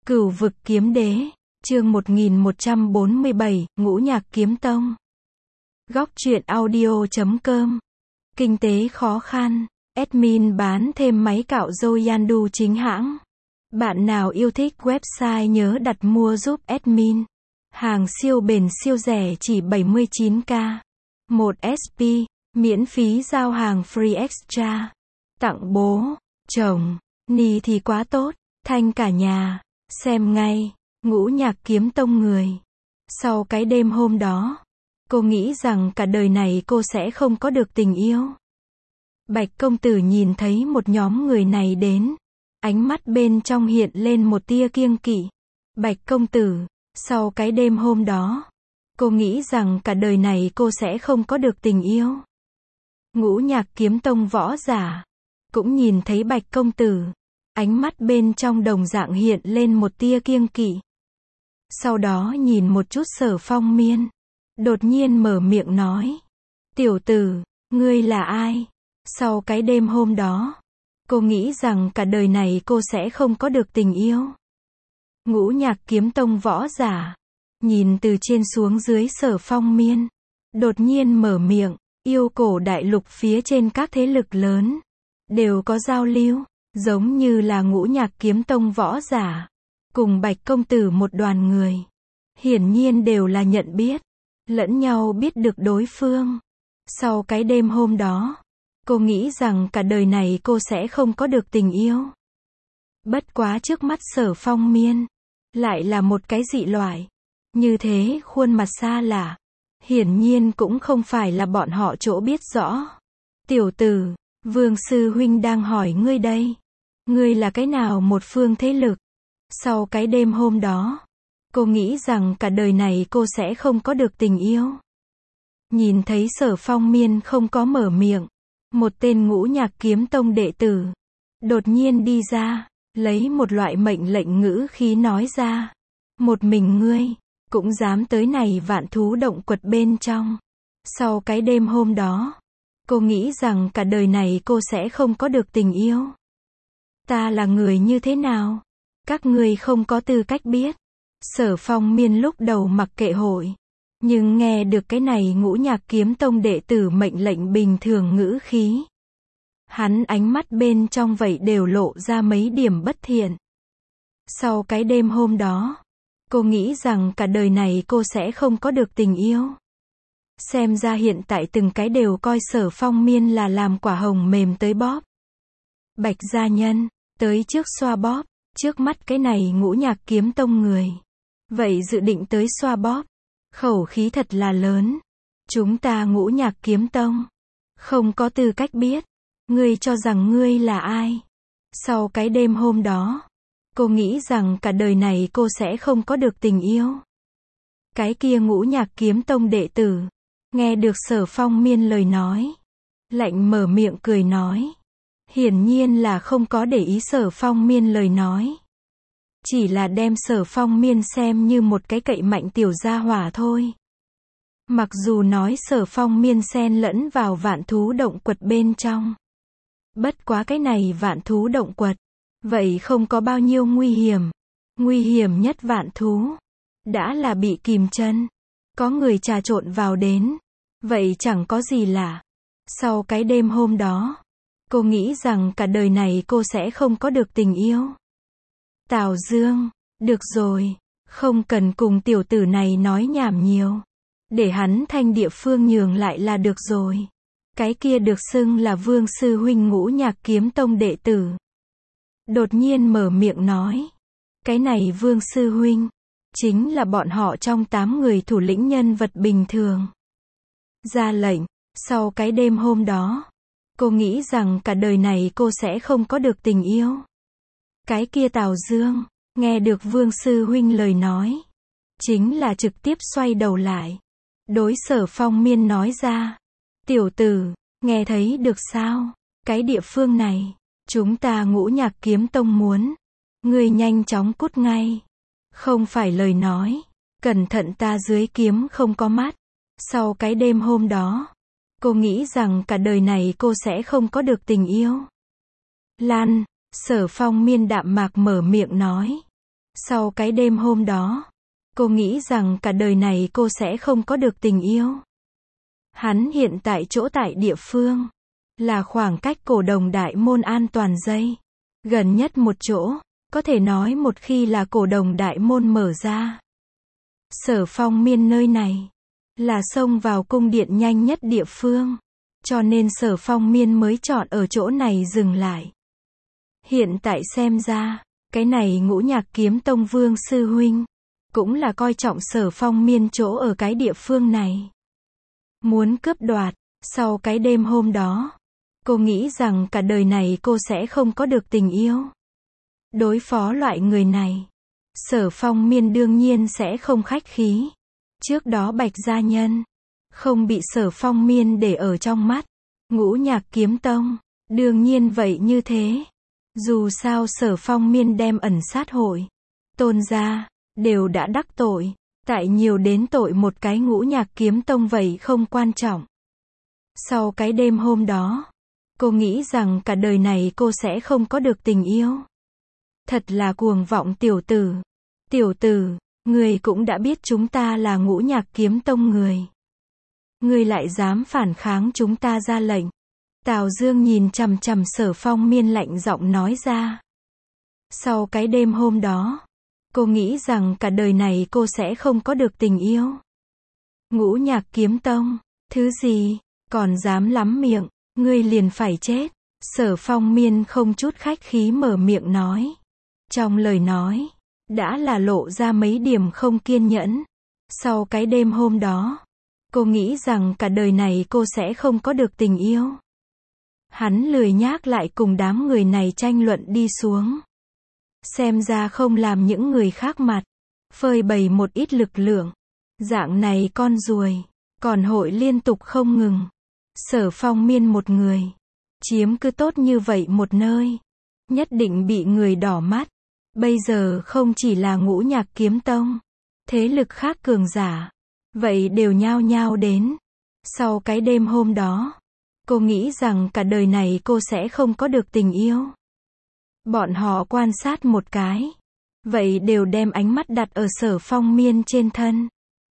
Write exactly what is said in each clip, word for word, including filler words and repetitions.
Cửu vực kiếm đế, chương một nghìn một trăm bốn mươi bảy, Ngũ Nhạc Kiếm Tông. Góc truyện audio chấm com. Kinh tế khó khăn, admin bán thêm máy cạo râu Yandu chính hãng. Bạn nào yêu thích website nhớ đặt mua giúp admin. Hàng siêu bền siêu rẻ chỉ bảy mươi chín k. một ét pê, miễn phí giao hàng free extra. Tặng bố, chồng, ni thì quá tốt, thanh cả nhà. Xem ngay, Ngũ Nhạc Kiếm Tông người. Sau cái đêm hôm đó, cô nghĩ rằng cả đời này cô sẽ không có được tình yêu. Bạch công tử nhìn thấy một nhóm người này đến. Ánh mắt bên trong hiện lên một tia kiêng kỵ. Bạch công tử, sau cái đêm hôm đó, cô nghĩ rằng cả đời này cô sẽ không có được tình yêu. Ngũ Nhạc Kiếm Tông võ giả cũng nhìn thấy Bạch công tử. Ánh mắt bên trong đồng dạng hiện lên một tia kiêng kỵ. Sau đó nhìn một chút Sở Phong Miên. Đột nhiên mở miệng nói. Tiểu tử, ngươi là ai? Sau cái đêm hôm đó, cô nghĩ rằng cả đời này cô sẽ không có được tình yêu. Ngũ Nhạc Kiếm Tông võ giả. Nhìn từ trên xuống dưới Sở Phong Miên. Đột nhiên mở miệng. Yêu cổ đại lục phía trên các thế lực lớn. Đều có giao lưu. Giống như là Ngũ Nhạc Kiếm Tông võ giả. Cùng Bạch công tử một đoàn người. Hiển nhiên đều là nhận biết. Lẫn nhau biết được đối phương. Sau cái đêm hôm đó, cô nghĩ rằng cả đời này cô sẽ không có được tình yêu. Bất quá trước mắt Sở Phong Miên. Lại là một cái dị loại. Như thế khuôn mặt xa lạ. Hiển nhiên cũng không phải là bọn họ chỗ biết rõ. Tiểu tử, Vương sư huynh đang hỏi ngươi đây. Ngươi là cái nào một phương thế lực? Sau cái đêm hôm đó, cô nghĩ rằng cả đời này cô sẽ không có được tình yêu. Nhìn thấy Sở Phong Miên không có mở miệng. Một tên Ngũ Nhạc Kiếm Tông đệ tử. Đột nhiên đi ra, lấy một loại mệnh lệnh ngữ khí nói ra. Một mình ngươi, cũng dám tới này vạn thú động quật bên trong. Sau cái đêm hôm đó, cô nghĩ rằng cả đời này cô sẽ không có được tình yêu. Ta là người như thế nào? Các ngươi không có tư cách biết. Sở Phong Miên lúc đầu mặc kệ hội. Nhưng nghe được cái này Ngũ Nhạc Kiếm Tông đệ tử mệnh lệnh bình thường ngữ khí. Hắn ánh mắt bên trong vậy đều lộ ra mấy điểm bất thiện. Sau cái đêm hôm đó, cô nghĩ rằng cả đời này cô sẽ không có được tình yêu. Xem ra hiện tại từng cái đều coi Sở Phong Miên là làm quả hồng mềm tới bóp. Bạch gia nhân, tới trước xoa bóp, trước mắt cái này Ngũ Nhạc Kiếm Tông người. Vậy dự định tới xoa bóp. Khẩu khí thật là lớn. Chúng ta Ngũ Nhạc Kiếm Tông. Không có tư cách biết. Ngươi cho rằng ngươi là ai? Sau cái đêm hôm đó, cô nghĩ rằng cả đời này cô sẽ không có được tình yêu. Cái kia Ngũ Nhạc Kiếm Tông đệ tử. Nghe được Sở Phong Miên lời nói. Lạnh mở miệng cười nói. Hiển nhiên là không có để ý Sở Phong Miên lời nói. Chỉ là đem Sở Phong Miên xem như một cái cậy mạnh tiểu gia hỏa thôi. Mặc dù nói Sở Phong Miên xen lẫn vào vạn thú động quật bên trong. Bất quá cái này vạn thú động quật. Vậy không có bao nhiêu nguy hiểm. Nguy hiểm nhất vạn thú. Đã là bị kìm chân. Có người trà trộn vào đến. Vậy chẳng có gì lạ. Sau cái đêm hôm đó. Cô nghĩ rằng cả đời này cô sẽ không có được tình yêu. Tào Dương, được rồi, không cần cùng tiểu tử này nói nhảm nhiều. Để hắn thanh địa phương nhường lại là được rồi. Cái kia được xưng là Vương sư huynh Ngũ Nhạc Kiếm Tông đệ tử. Đột nhiên mở miệng nói. Cái này Vương sư huynh, chính là bọn họ trong tám người thủ lĩnh nhân vật bình thường. Ra lệnh, sau cái đêm hôm đó. Cô nghĩ rằng cả đời này cô sẽ không có được tình yêu. Cái kia Tào Dương, nghe được Vương sư huynh lời nói. Chính là trực tiếp xoay đầu lại. Đối Sở Phong Miên nói ra. Tiểu tử, nghe thấy được sao? Cái địa phương này, chúng ta Ngũ Nhạc Kiếm Tông muốn. Ngươi nhanh chóng cút ngay. Không phải lời nói. Cẩn thận ta dưới kiếm không có mắt. Sau cái đêm hôm đó. Cô nghĩ rằng cả đời này cô sẽ không có được tình yêu. Lan, Sở Phong Miên đạm mạc mở miệng nói. Sau cái đêm hôm đó, cô nghĩ rằng cả đời này cô sẽ không có được tình yêu. Hắn hiện tại chỗ tại địa phương, là khoảng cách cổ đồng đại môn an toàn dây. Gần nhất một chỗ, có thể nói một khi là cổ đồng đại môn mở ra. Sở Phong Miên nơi này, là xông vào cung điện nhanh nhất địa phương. Cho nên Sở Phong Miên mới chọn ở chỗ này dừng lại. Hiện tại xem ra, cái này Ngũ Nhạc Kiếm Tông Vương sư huynh, cũng là coi trọng Sở Phong Miên chỗ ở cái địa phương này. Muốn cướp đoạt, sau cái đêm hôm đó, cô nghĩ rằng cả đời này cô sẽ không có được tình yêu. Đối phó loại người này, Sở Phong Miên đương nhiên sẽ không khách khí. Trước đó Bạch gia nhân, không bị Sở Phong Miên để ở trong mắt. Ngũ Nhạc Kiếm Tông, đương nhiên vậy như thế. Dù sao Sở Phong Miên đem ẩn sát hội, Tôn gia, đều đã đắc tội. Tại nhiều đến tội một cái Ngũ Nhạc Kiếm Tông vậy không quan trọng. Sau cái đêm hôm đó, cô nghĩ rằng cả đời này cô sẽ không có được tình yêu. Thật là cuồng vọng tiểu tử. Tiểu tử, người cũng đã biết chúng ta là Ngũ Nhạc Kiếm Tông người. Người lại dám phản kháng chúng ta ra lệnh. Tào Dương nhìn chằm chằm Sở Phong Miên lạnh giọng nói ra. Sau cái đêm hôm đó, cô nghĩ rằng cả đời này cô sẽ không có được tình yêu. Ngũ Nhạc Kiếm Tông, thứ gì, còn dám lắm miệng, ngươi liền phải chết. Sở Phong Miên không chút khách khí mở miệng nói. Trong lời nói, đã là lộ ra mấy điểm không kiên nhẫn. Sau cái đêm hôm đó, cô nghĩ rằng cả đời này cô sẽ không có được tình yêu. Hắn lười nhác lại cùng đám người này tranh luận đi xuống. Xem ra không làm những người khác mặt, phơi bày một ít lực lượng. Dạng này con ruồi, còn hội liên tục không ngừng. Sở Phong Miên một người, chiếm cứ tốt như vậy một nơi, nhất định bị người đỏ mắt. Bây giờ không chỉ là Ngũ Nhạc Kiếm Tông, thế lực khác cường giả, vậy đều nhao nhao đến. Sau cái đêm hôm đó, cô nghĩ rằng cả đời này cô sẽ không có được tình yêu. Bọn họ quan sát một cái, vậy đều đem ánh mắt đặt ở Sở Phong Miên trên thân.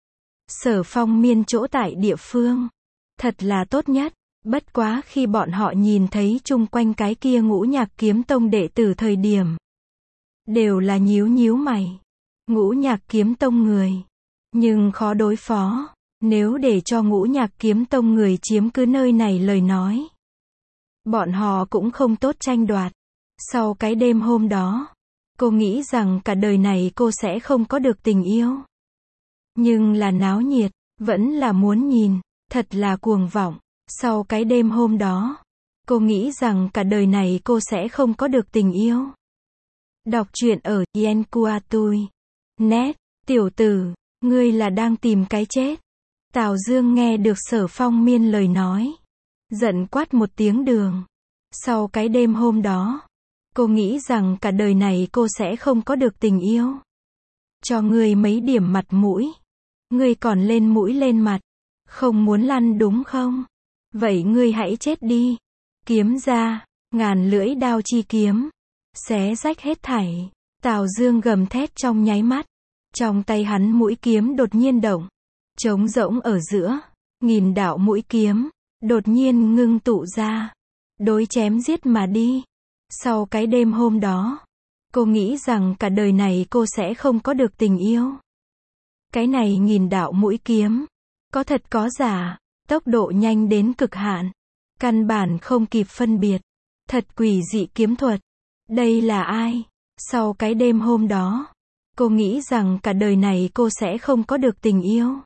Sở Phong Miên chỗ tại địa phương, thật là tốt nhất. Bất quá khi bọn họ nhìn thấy chung quanh cái kia Ngũ Nhạc Kiếm Tông đệ tử thời điểm, đều là nhíu nhíu mày. Ngũ Nhạc Kiếm Tông người, nhưng khó đối phó. Nếu để cho Ngũ Nhạc Kiếm Tông người chiếm cứ nơi này lời nói, bọn họ cũng không tốt tranh đoạt. Sau cái đêm hôm đó, cô nghĩ rằng cả đời này cô sẽ không có được tình yêu. Nhưng là náo nhiệt, vẫn là muốn nhìn, thật là cuồng vọng. Sau cái đêm hôm đó, cô nghĩ rằng cả đời này cô sẽ không có được tình yêu. Đọc truyện ở Yenkuatui. Net, tiểu tử, ngươi là đang tìm cái chết. Tào Dương nghe được Sở Phong Miên lời nói, giận quát một tiếng đường. Sau cái đêm hôm đó, cô nghĩ rằng cả đời này cô sẽ không có được tình yêu. Cho ngươi mấy điểm mặt mũi, ngươi còn lên mũi lên mặt, không muốn lăn đúng không? Vậy ngươi hãy chết đi. Kiếm ra, ngàn lưỡi đao chi kiếm, xé rách hết thảy. Tào Dương gầm thét trong nháy mắt, trong tay hắn mũi kiếm đột nhiên động, trống rỗng ở giữa, nghìn đạo mũi kiếm, đột nhiên ngưng tụ ra, đối chém giết mà đi. Sau cái đêm hôm đó, cô nghĩ rằng cả đời này cô sẽ không có được tình yêu. Cái này nghìn đạo mũi kiếm, có thật có giả, tốc độ nhanh đến cực hạn, căn bản không kịp phân biệt, thật quỷ dị kiếm thuật. Đây là ai? Sau cái đêm hôm đó, cô nghĩ rằng cả đời này cô sẽ không có được tình yêu.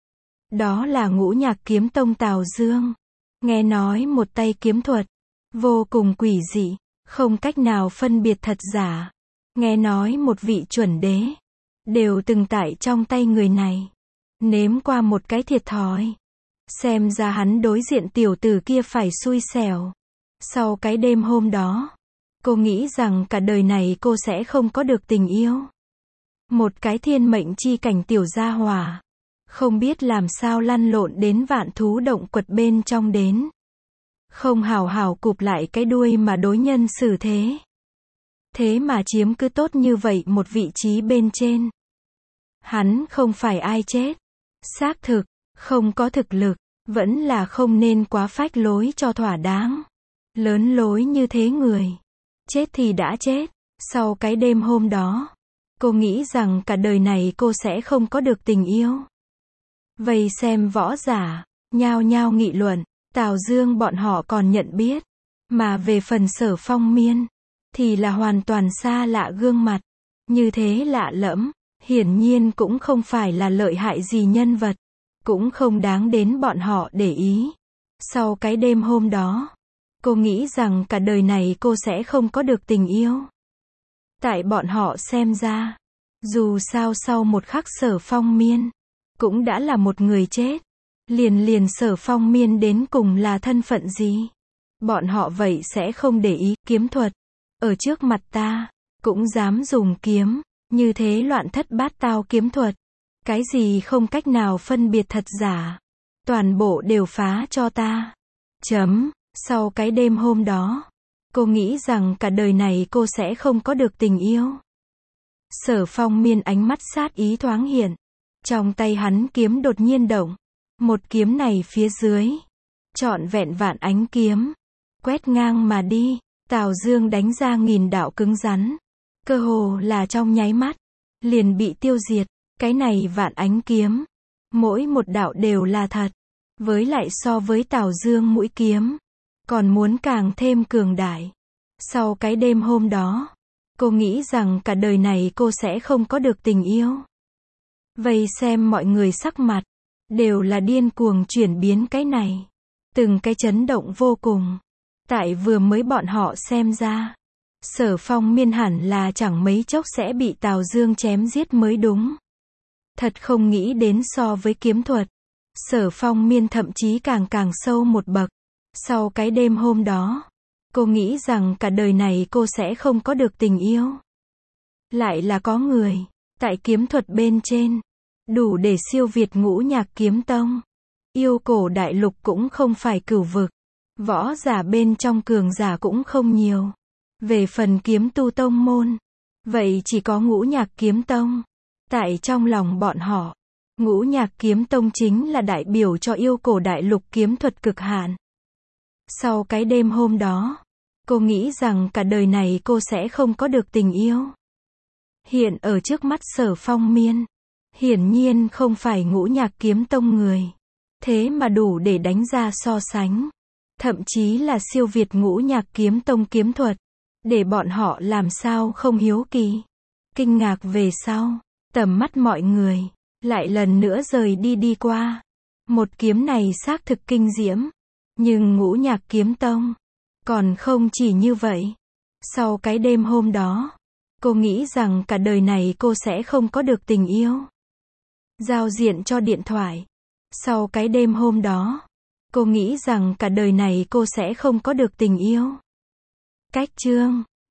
Đó là Ngũ Nhạc Kiếm Tông Tào Dương. Nghe nói một tay kiếm thuật, vô cùng quỷ dị, không cách nào phân biệt thật giả. Nghe nói một vị chuẩn đế, đều từng tại trong tay người này, nếm qua một cái thiệt thòi. Xem ra hắn đối diện tiểu tử kia phải xui xẻo. Sau cái đêm hôm đó, cô nghĩ rằng cả đời này cô sẽ không có được tình yêu. Một cái thiên mệnh chi cảnh tiểu gia hỏa, không biết làm sao lăn lộn đến vạn thú động quật bên trong đến. Không hào hào cụp lại cái đuôi mà đối nhân xử thế. thế mà chiếm cứ tốt như vậy một vị trí bên trên. Hắn không phải ai chết. Xác thực, không có thực lực, vẫn là không nên quá phách lối cho thỏa đáng. Lớn lối như thế người. Chết thì đã chết. Sau cái đêm hôm đó, cô nghĩ rằng cả đời này cô sẽ không có được tình yêu. Vây xem võ giả, nhao nhao nghị luận, Tào Dương bọn họ còn nhận biết. Mà về phần Sở Phong Miên, thì là hoàn toàn xa lạ gương mặt. Như thế lạ lẫm, hiển nhiên cũng không phải là lợi hại gì nhân vật. Cũng không đáng đến bọn họ để ý. Sau cái đêm hôm đó, cô nghĩ rằng cả đời này cô sẽ không có được tình yêu. Tại bọn họ xem ra, dù sao sau một khắc Sở Phong Miên, cũng đã là một người chết. Liền liền Sở Phong Miên đến cùng là thân phận gì? Bọn họ vậy sẽ không để ý. Kiếm thuật, ở trước mặt ta, cũng dám dùng kiếm, như thế loạn thất bát tao kiếm thuật. Cái gì không cách nào phân biệt thật giả, toàn bộ đều phá cho ta. Chấm, sau cái đêm hôm đó, cô nghĩ rằng cả đời này cô sẽ không có được tình yêu. Sở Phong Miên ánh mắt sát ý thoáng hiện. Trong tay hắn kiếm đột nhiên động. Một kiếm này phía dưới, trọn vẹn vạn ánh kiếm, quét ngang mà đi. Tào Dương đánh ra nghìn đạo cứng rắn. Cơ hồ là trong nháy mắt, liền bị tiêu diệt. Cái này vạn ánh kiếm, mỗi một đạo đều là thật. Với lại so với Tào Dương mũi kiếm, còn muốn càng thêm cường đại. Sau cái đêm hôm đó, cô nghĩ rằng cả đời này cô sẽ không có được tình yêu. Vây xem mọi người sắc mặt, đều là điên cuồng chuyển biến cái này. Từng cái chấn động vô cùng. Tại vừa mới bọn họ xem ra, Sở Phong Miên hẳn là chẳng mấy chốc sẽ bị Tào Dương chém giết mới đúng. Thật không nghĩ đến so với kiếm thuật, Sở Phong Miên thậm chí càng càng sâu một bậc. Sau cái đêm hôm đó, cô nghĩ rằng cả đời này cô sẽ không có được tình yêu. Lại là có người, tại kiếm thuật bên trên, đủ để siêu việt Ngũ Nhạc Kiếm Tông. Yêu Cổ đại lục cũng không phải cửu vực. Võ giả bên trong cường giả cũng không nhiều. Về phần kiếm tu tông môn, vậy chỉ có Ngũ Nhạc Kiếm Tông. Tại trong lòng bọn họ, Ngũ Nhạc Kiếm Tông chính là đại biểu cho yêu cổ đại lục kiếm thuật cực hạn. Sau cái đêm hôm đó, cô nghĩ rằng cả đời này cô sẽ không có được tình yêu. Hiện ở trước mắt Sở Phong Miên, hiển nhiên không phải Ngũ Nhạc Kiếm Tông người. Thế mà đủ để đánh ra so sánh. Thậm chí là siêu việt Ngũ Nhạc Kiếm Tông kiếm thuật. Để bọn họ làm sao không hiếu kỳ. Kinh ngạc về sau, tầm mắt mọi người lại lần nữa rời đi đi qua. Một kiếm này xác thực kinh diễm. Nhưng Ngũ Nhạc Kiếm Tông còn không chỉ như vậy. Sau cái đêm hôm đó, cô nghĩ rằng cả đời này cô sẽ không có được tình yêu. Giao diện cho điện thoại. Sau cái đêm hôm đó, cô nghĩ rằng cả đời này cô sẽ không có được tình yêu. Cách chương